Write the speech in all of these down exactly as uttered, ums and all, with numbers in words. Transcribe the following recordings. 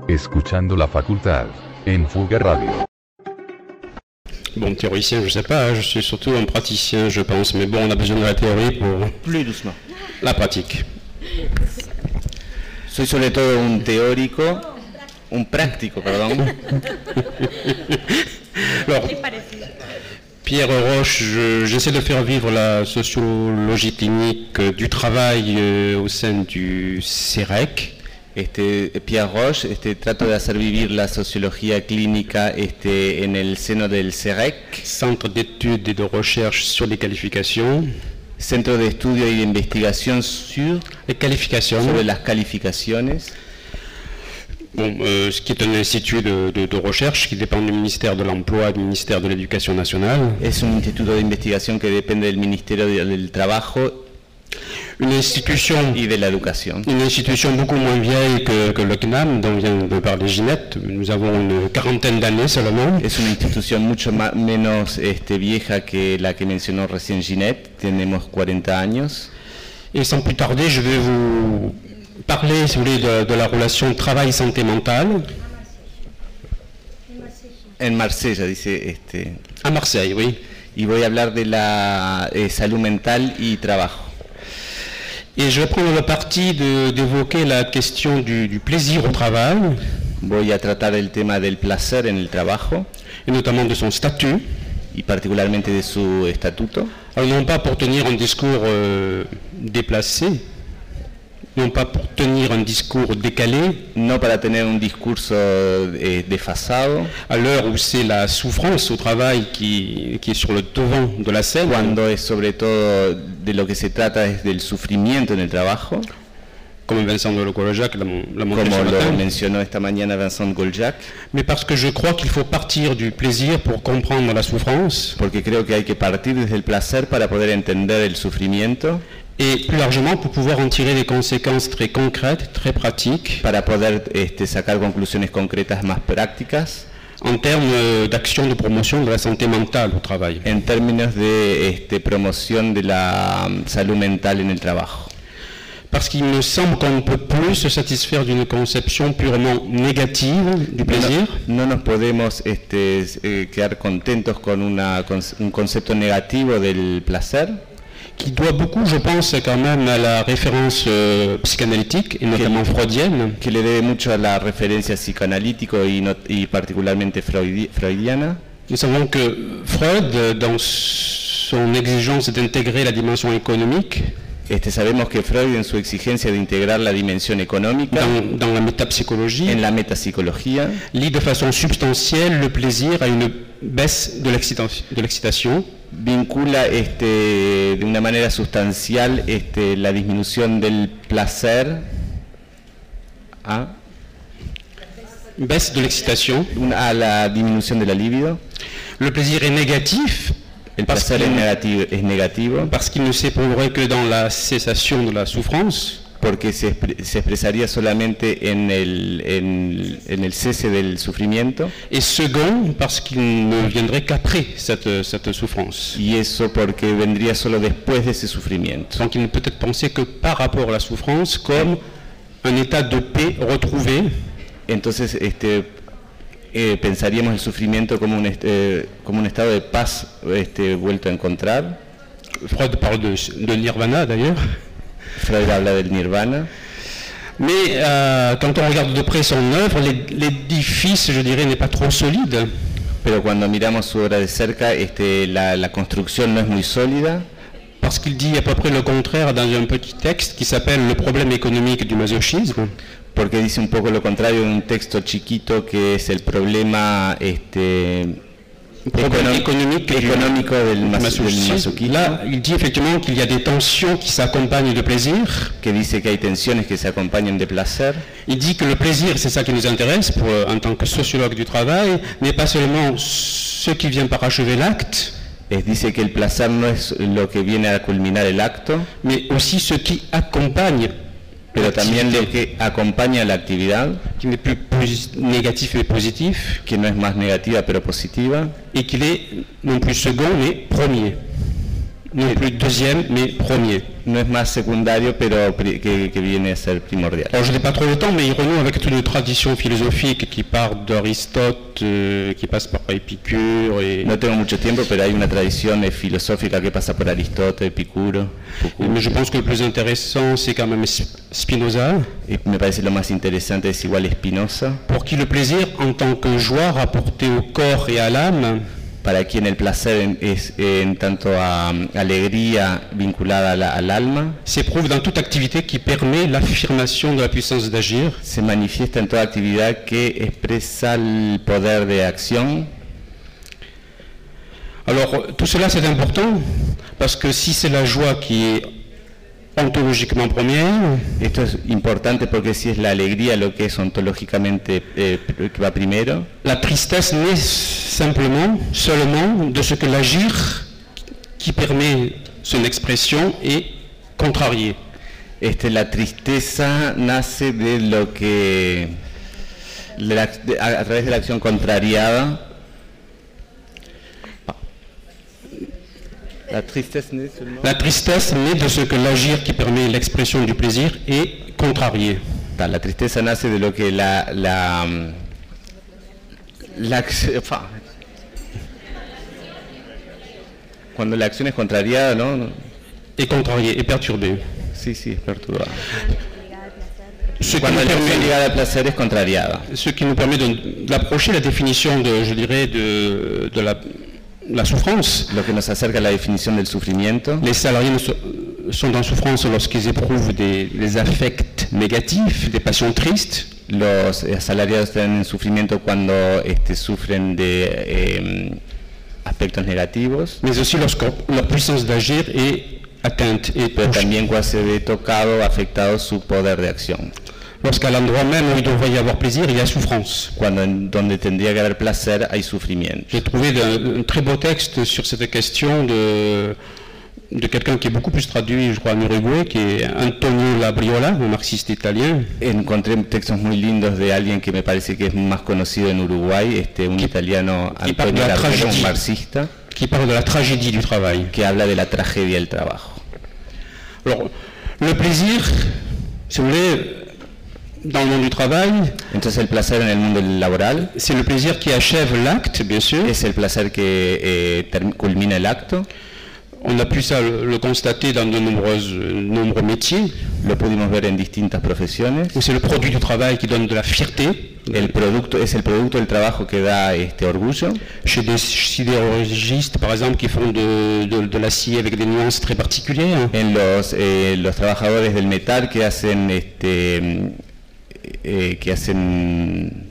Escuchando la facultad, en Fuga Radio. Bon, théoricien, je sais pas, je suis surtout un praticien, je pense, mais bon, on a besoin de la théorie pour Plus doucement. la pratique. Soy sobre todo un teórico, un práctico, perdón. Alors, Pierre Roche, je- j'essaie de faire vivre la sociologie clinique euh, du travail euh, au sein du C E R E C. Este, Pierre Roche, este, trato de hacer vivir la sociología clínica este, en el seno del C E R E C, Centre d'études et de recherche sur les qualifications. Centro de Estudio y de Investigación sur, Les qualifications, sobre las calificaciones, bon, euh, ce qui est un institut de, de- de recherche qui dépend du ministère de l'Emploi et du ministère de l'Éducation nationale. es un instituto de investigación que depende del Ministerio de- del Trabajo Une institution, y de la Educación. une institution beaucoup moins vieille que, que le C N A M, dont vient de parler Ginette. Nous avons une quarantaine d'années seulement. Es una institución mucho ma- menos este, vieja que la que mencionó recién Ginette, tenemos cuarenta años. Et sans plus tarder, je vais vous parler, si vous voulez, de, de la relation travail-santé mentale En Marsella, dice, este, à Marseille, oui. y voy a hablar de la eh, salud mental y trabajo. Et je vais prendre le parti de- d'évoquer la question du, du plaisir au travail, Voy a tratar el tema del placer en el trabajo et notamment de son statut. y particularmente de su estatuto. Alors non pas pour tenir un discours euh, déplacé, non pas pour tenir un discours décalé, No para tener un discurso eh, desfasado, à l'heure où c'est la souffrance au travail qui, qui est sur le devant de la scène, cuando es sobre todo de lo que se trata es del sufrimiento en el trabajo, comme Vincent de Lecourgeac l'a mon- l'a montré como ce lo matin, mencionó esta mañana Vincent Goljak, mais parce que je crois qu'il faut partir du plaisir pour comprendre la souffrance, porque creo que hay que partir desde el placer para poder entender el sufrimiento, et plus largement pour pouvoir en tirer des conséquences très concrètes, très pratiques, para poder este, sacar conclusiones concretas más prácticas en termes euh, d'action de promotion de la santé mentale au travail. en términos de este, promoción de la um, salud mental en el trabajo. Parce qu'il me semble qu'on ne peut plus se satisfaire d'une conception purement négative du plaisir, No, no nos podemos este, eh, quedar contentos con una, con un concepto negativo del placer, qui doit beaucoup, je pense, quand même à la référence euh, psychanalytique, et notamment freudienne, que le debe mucho a la referencia psicoanalítico y, no- y particularmente freudi- freudiana. Nous savons que Freud, dans son exigence d'intégrer la dimension économique Este, sabemos que Freud, en su exigencia de integrar la dimensión económica dans, dans la métapsychologie, en la metapsicología, lie de façon substantielle le plaisir à une baisse de l'excita- de l'excitation, vincula este, de una manera sustancial este, la disminución del placer a, baisse de l'excitation. una- a la disminución de la libido. Le plaisir est négatif El parce placer es qu'il negativo, es negativo parce qu'il ne s'éprouverait que dans la cessation de la souffrance. porque se, expre- se expresaría solamente en el, en, en el cese del sufrimiento, Et second, parce qu'il ne viendrait qu'après cette, cette souffrance. y eso porque vendría solo después de ese sufrimiento. Donc il ne peut être pensé que par rapport à la souffrance comme un état de paix retrouvé, Entonces este, eh, pensaríamos el sufrimiento como un, est- eh, como un estado de paz este, vuelto a encontrar. Freud parle de, de nirvana d'ailleurs, Freud habla del nirvana, mais euh, quand on regarde de près son œuvre, l'é- l'édifice, je dirais, n'est pas trop solide. pero cuando miramos su obra de cerca, este, la, la construcción no es muy sólida, Parce qu'il dit à peu près le contraire dans un petit texte qui s'appelle Le problème économique du masochisme. porque dice un poco lo contrario en un texto chiquito que es el problema este, Problème econo- économique du- económico del, du mas- del masochisme. masoquismo, Là, il dit effectivement qu'il y a des tensions qui s'accompagnent de plaisir. que dice que hay tensiones que se acompañan de placer. Il dit que le plaisir, c'est ça qui nous intéresse pour, euh, en tant que sociologue du travail, n'est pas seulement ce qui vient parachever l'acte, Es, dice que el placer no es lo que viene a culminar el acto, mais aussi ce qui accompagne, pero también lo que acompaña la actividad, qui n'est plus posi- négatif mais positif, que no es más negativa pero positiva, et qu'il est non plus second mais premier, non plus deuxième mais premier. no es más secundario, pero pri- que, que viene a ser primordial. Alors je n'ai pas trop le temps, mais il renoue avec toute une tradition philosophique qui part d'Aristote, euh, qui passe par Épicure et... No tengo mucho tiempo, pero hay una tradición eh, filosófica que pasa por Aristóteles, Epicuro, Epicuro. Mais je pense que le plus intéressant, c'est quand même Spinoza, Y me parece lo más interesante es igual Spinoza, pour qui le plaisir, en tant que joie rapporté au corps et à l'âme, para quien el placer en- es en tanto a um, alegría vinculada a la- al alma, s'éprouve dans toute activité qui permet l'affirmation de la puissance d'agir, se manifiesta en toda actividad que expresa el poder de acción. Alors, tout cela, c'est important, parce que si c'est la joie qui est ontologiquement première, Esto es importante porque si es la alegría lo que es ontológicamente eh, pr- que va primero, la tristesse naît simplement, seulement, de ce que l'agir qui permet son expression est contrarié. este, la tristeza nace de lo que, de la- de- a, a través de la acción contrariada. La tristeza naît seulement- La tristesse naît de ce que l'agir qui permet l'expression du plaisir est contrarié. Ta, La tristeza nace de lo que la, la, mm, la ac- fa. Cuando la acción es contrariada, ¿no? No. Est contrarié, est perturbé. Sí, sí, es perturbada. Ce qui, Cuando nous la acción permet, ligada al placer es contrariada. ce qui nous permet de- d'approcher la définition de, je dirais, de, de la, la souffrance. Lo que nos acerca a la definición del sufrimiento. Les salariés ne sont- sont en souffrance lorsqu'ils éprouvent des, des affects négatifs, des passions tristes. Los eh, asalariados están en sufrimiento cuando este, sufren de eh, aspectos negativos, Mais aussi lorsque leur puissance d'agir est atteinte et pero touchée. también cuando se ve tocado, afectado su poder de acción. Lorsqu'à l'endroit même où il devrait y avoir plaisir, il y a souffrance. Cuando en donde tendría que haber placer hay sufrimiento. J'ai trouvé un, un très beau texte sur cette question de, de quelqu'un qui est beaucoup plus traduit, je crois, en Uruguay, qui est Antonio Labriola, un marxiste italien, Encontré textos muy lindos de alguien que me parece que es más conocido en Uruguay, este, un italiano, y parte de Antonio la Labriola, un tragedia. marxista, qui parle de la tragédie du travail. que habla de la tragedia del trabajo. Alors, le plaisir, si vous voulez, dans le monde du travail, Entonces el placer en el mundo laboral c'est le plaisir qui achève l'acte, bien sûr. es el placer que eh, term- culmina el acto. On a pu ça le, le constater dans de nombreuses, nombreux métiers, Lo pudimos ver en distintas profesiones. où c'est le produit du travail qui donne de la fierté. El producto es el producto del trabajo que da este orgullo. Chez des sidérurgistes, par exemple, qui font de, de, de l'acier avec des nuances très particulières. En los eh, los trabajadores del metal que hacen este eh, que hacen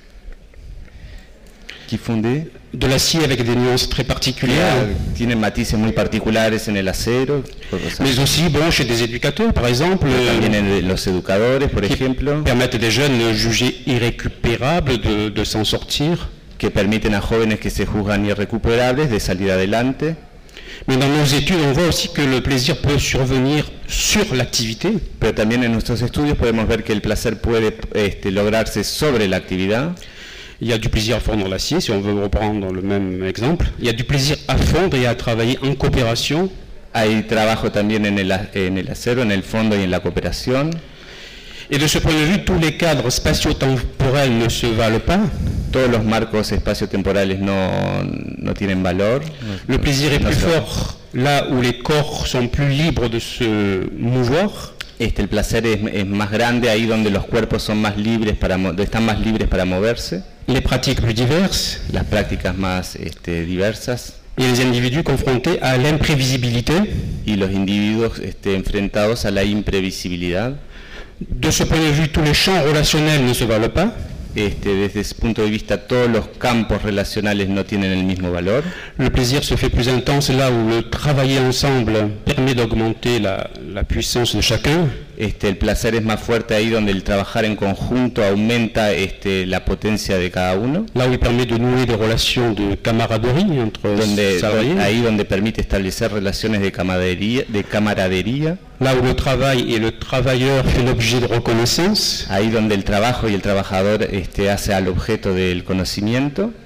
qui fondé De l'acier avec des nuances très particulières. tienen matices muy particulares en el acero, por cosas- Mais aussi, bon, chez des éducateurs, par exemple, también euh, en los educadores, por qui ejemplo, permettent à des jeunes jugés irrécupérables de, de s'en sortir. que permiten a jóvenes que se juzgan irrecuperables de salir adelante. Mais dans nos études, on voit aussi que le plaisir peut survenir sur l'activité. Pero también en nuestros estudios podemos ver que el placer puede este, lograrse sobre la actividad. Il y a du plaisir à fondre l'acier, si on veut reprendre le même exemple. Il y a du plaisir à fondre et à travailler en coopération. Hay trabajo también en el, a- en el acero, en el fondo y en la cooperación. Et de ce point de vue, tous les cadres spatio-temporels ne se valent pas. Todos los marcos espaciotemporales no, no tienen valor. Le plaisir est No plus se- fort là où les corps sont plus libres de se mouvoir. Este, el placer es, es más grande ahí donde los cuerpos son más libres para mo- están más libres para moverse, Les pratiques plus diverses las prácticas más este, diversas et les individus confrontés à l'imprévisibilité. y los individuos este, enfrentados a la imprevisibilidad. De ce point de vue, tous les champs relationnels ne se valent pas. Este, desde ese punto de vista, todos los campos relacionales no tienen el mismo valor. Le plaisir se fait plus intense là où le travailler ensemble permet d'augmenter la, la puissance de chacun. Este, el placer es más fuerte ahí donde el trabajar en conjunto aumenta este, la potencia de cada uno, Là où il permet de nouer des relations de camaraderie entre donde, salariés. donde- ahí donde permite establecer relaciones de camaradería, de camaradería, Là où le travail et le travailleur fait l'objet de reconnaissance. ahí donde el trabajo y el trabajador este, hace al objeto del conocimiento.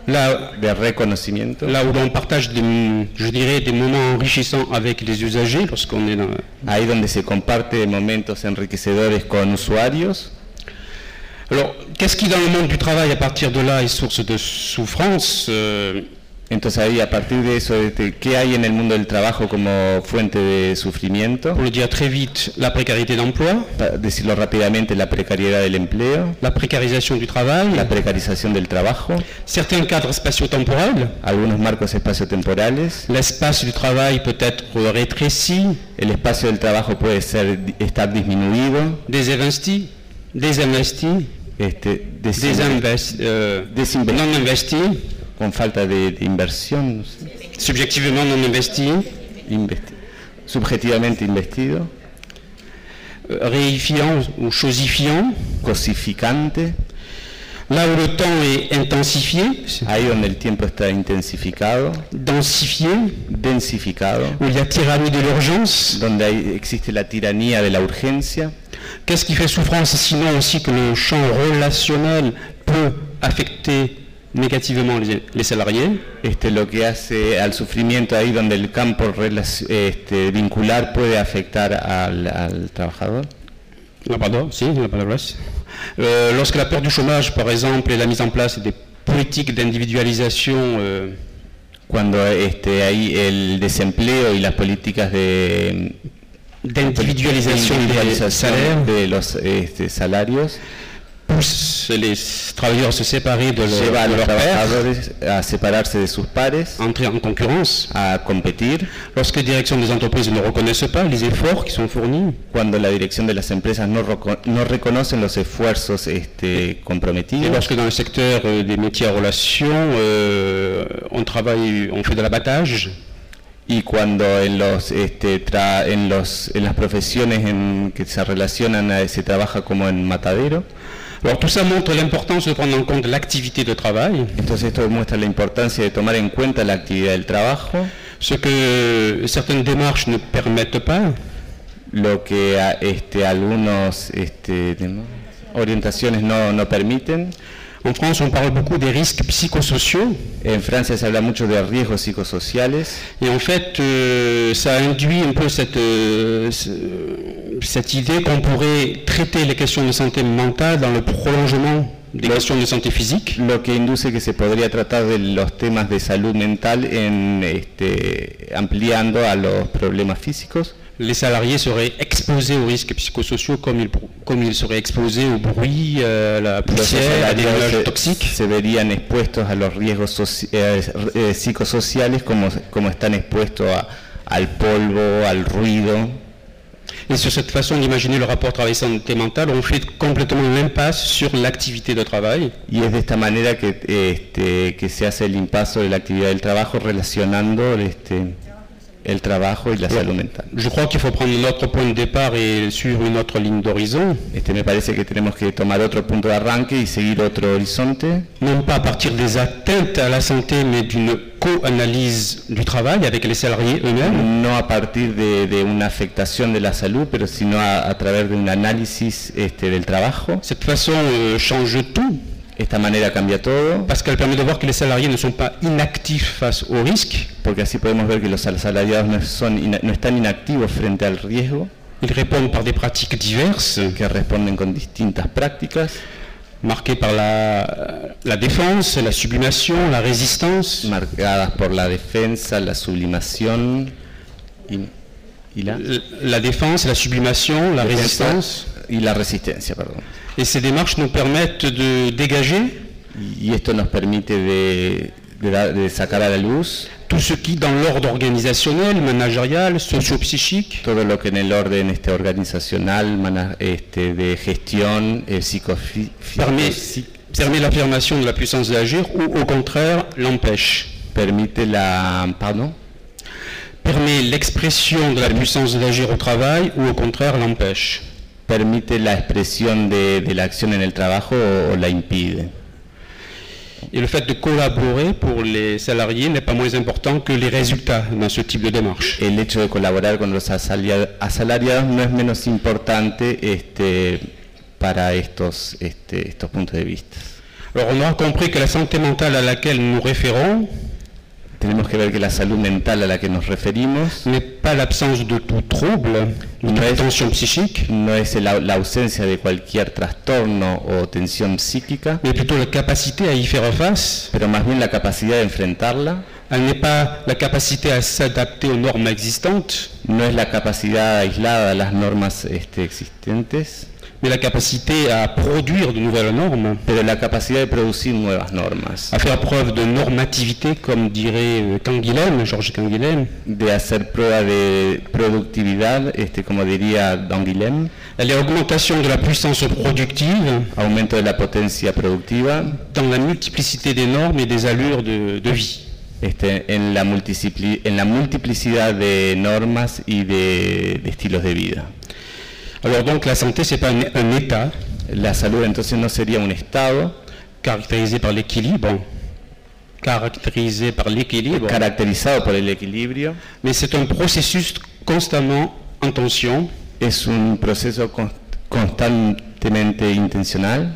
Là, de reconocimiento, là où on partage, des, je dirais, des moments enrichissants avec les usagers lorsqu'on est dans... ahí donde se comparte momentos enriquecedores con usuarios. Alors, qu'est-ce qui dans le monde du travail à partir de là est source de souffrance? euh, Entonces ahí, a partir de eso, este, ¿qué hay en el mundo del trabajo como fuente de sufrimiento? Pour le dire très vite, la précarité d'emploi, Para decirlo rápidamente, la precariedad del empleo, la précarisation du travail, la precarización del trabajo, certains cadres spatio-temporels, algunos marcos espaciotemporales. l'espace du travail peut être rétréci, El espacio del trabajo puede ser, estar disminuido, désinvesti, désinvesti, este, desin- désinvesti, euh, desinve- non investi, con falta de, de inversión, no sé, subjectivement non investi, investi- subjetivamente investido, euh, réifiant ou chosifiant, cosificante, là où le temps est intensifié, ahí donde el tiempo está intensificado, densifié, densificado, où il y a tyrannie de l'urgence. donde hay- existe la tiranía de la urgencia. Qu'est-ce qui fait souffrance sinon aussi que le champ relationnel peut affecter négativement les, les salariés? Este, lo que hace al sufrimiento ahí donde el campo relac- este, vincular puede afectar al, al trabajador. Ah, pardon, si, la palabra es. Euh, lorsque la peur du chômage, par exemple, et la mise en place des politiques d'individualisation euh, Cuando este, hay el desempleo y las políticas de d'individualisation des individualización salaires de los este, salarios poussent les travailleurs à se séparer de, leur- lleva a de los leurs pairs, trabajadores a separarse de sus pares, entrer en concurrence. a competir. Lorsque les directions des entreprises ne reconnaissent pas les efforts qui sont fournis, Cuando la dirección de las empresas no, reco- no reconocen los esfuerzos este, et comprometidos. lorsque dans le secteur euh, des métiers à relations, euh, on travaille, on fait de l'abattage, Y cuando en los este, tra- en los en las profesiones en que se relacionan a- se trabaja como en matadero. alors tout ça montre l'importance de prendre en compte l'activité de travail, Entonces esto demuestra la importancia de tomar en cuenta la actividad del trabajo, ce que certaines démarches ne permettent pas. lo que a- este, algunos este, ¿no? orientaciones no, no permiten. En France, on parle beaucoup des risques psychosociaux, En Francia se habla mucho de riesgos psicosociales et en fait, euh, ça induit un peu cette, euh, ce- cette idée qu'on pourrait traiter les questions de santé mentale dans le prolongement des Le- questions de santé physique. lo que induce que se podría tratar de los temas de salud mental en, este, ampliando a los problemas físicos. Les salariés seraient exposés aux risques psychosociaux comme ils, comme ils seraient exposés au bruit, euh, à la Los poussière, à des nuages salariados se, toxiques. se verían expuestos a los riesgos soci- eh, eh, psicosociales como, como están expuestos a- al polvo, al ruido. Et sur cette façon d'imaginer le rapport travail-santé mentale, on fait complètement une impasse sur l'activité de travail. Y es de esta manera que, este, que se hace el impaso de la actividad del trabajo relacionando este, el trabajo y la salud mental. Je crois qu'il faut prendre notre point de départ et suivre une autre ligne d'horizon, Este, me parece que tenemos que tomar otro punto de arranque y seguir otro horizonte, non pas à partir des atteintes à la santé, mais d'une co-analyse du travail avec les salariés eux-mêmes. no a partir de, de una afectación de la salud, pero sino a, a través de un análisis este, del trabajo. Cette façon euh, change tout, Esta manera cambia todo, parce qu'elle permet de voir que les salariés ne sont pas inactifs face au risque. porque así podemos ver que los asalariados no, son, ina- no están inactivos frente al riesgo, Ils répondent par des pratiques diverses, que responden con distintas prácticas, marquées par la, la défense, la sublimation, la résistance, marcadas por la defensa, la sublimación y, y la, la défense, la sublimation, la defensa résistance. y la resistencia. Perdón. Et ces démarches nous permettent de dégager Y esto nos permite de, de dar- de sacar a la luz tout ce qui, dans l'ordre organisationnel, managérial, socio-psychique, todo lo que en el orden este, organizacional, mana- este, de gestión, eh, psicofi- permet, psico- permet l'affirmation de la puissance d'agir ou au contraire l'empêche. permite la, pardon, Permet l'expression de la puissance d'agir au travail ou au contraire l'empêche. permite la expresión de, de la acción en el trabajo o, o la impide. Et le fait de collaborer pour les salariés n'est pas moins important que les résultats dans ce type de démarche. El hecho de colaborar con los asalia- asalariados no es menos importante este, para estos, este, estos puntos de vista. Alors on aura compris que la santé mentale à laquelle nous nous référons tenemos que ver que la salud mental a la que nos referimos n'est pas l'absence de tout trouble ou de tension psychique, no es la, la ausencia de cualquier trastorno o tensión psíquica, mais plutôt la capacité à y faire face. pero más bien la capacidad de enfrentarla. Elle n'est pas la capacité à s'adapter aux normes existantes, No es la capacidad aislada a las normas este, existentes, mais la capacité à produire de nouvelles normes, pero la capacidad de producir nuevas normas, à faire preuve de normativité, comme dirait euh, Canguilhem, Georges Canguilhem. de hacer prueba de productividad, este, como diría Don Guilhem, Elle est augmentation de la puissance productive aumento de la potencia productiva, dans la multiplicité des normes et des allures de, de vie. este, en, la multipli- en la multiplicidad de normas y de, de estilos de vida. Alors donc la santé, c'est pas un, un état La salud entonces no sería un estado caractérisé par l'équilibre, caractérisé par l'équilibre, caracterizado por el equilibrio, mais c'est un processus constamment en tension, es un proceso con- constantemente intencional,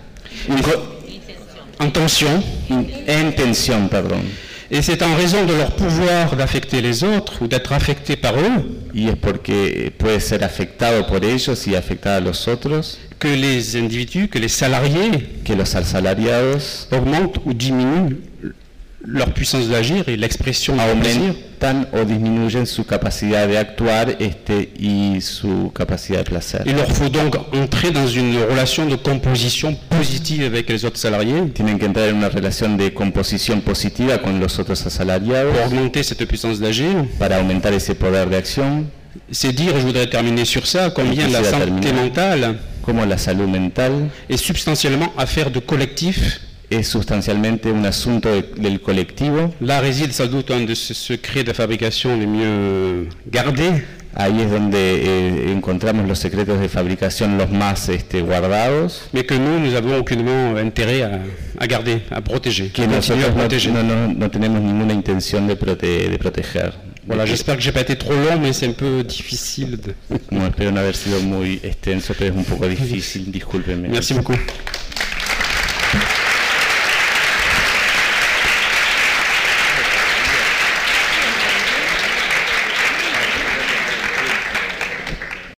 en tension, in- en tensión, perdón, et c'est en raison de leur pouvoir d'affecter les autres ou d'être affecté par eux y es porque puede ser afectado por ellos y afectar a los otros, que les individus, que les salariés que los asalariados augmentent ou diminuent leur puissance d'agir et l'expression de leur plaisir. aumentan o disminuyen su capacidad de actuar este, y su capacidad de placer. Il leur faut donc entrer dans une relation de composition positive avec les autres salariés Tienen que entrar en una relación de composición positiva con los otros asalariados pour augmenter cette puissance d'agir. para aumentar ese poder de acción, C'est dire, je voudrais terminer sur ça, combien la Quisiera santé terminar. mentale como la salud mental est substantiellement affaire de collectif. es sustancialmente un asunto de- del colectivo. Là réside sans doute un de ces secrets de fabrication les mieux gardés, Ahí es donde eh, encontramos los secretos de fabricación los más este, guardados, mais que nous, nous avons aucunement intérêt à, à garder, à protéger, que à continuer à nosotros no, protéger. no- no- no tenemos ninguna intención de, prote- de proteger. Voilà, De- j'espère que j'ai pas été trop long, mais c'est un peu difficile de... Bueno, espero no haber sido muy extenso, pero es un poco difícil, discúlpenme. Merci beaucoup.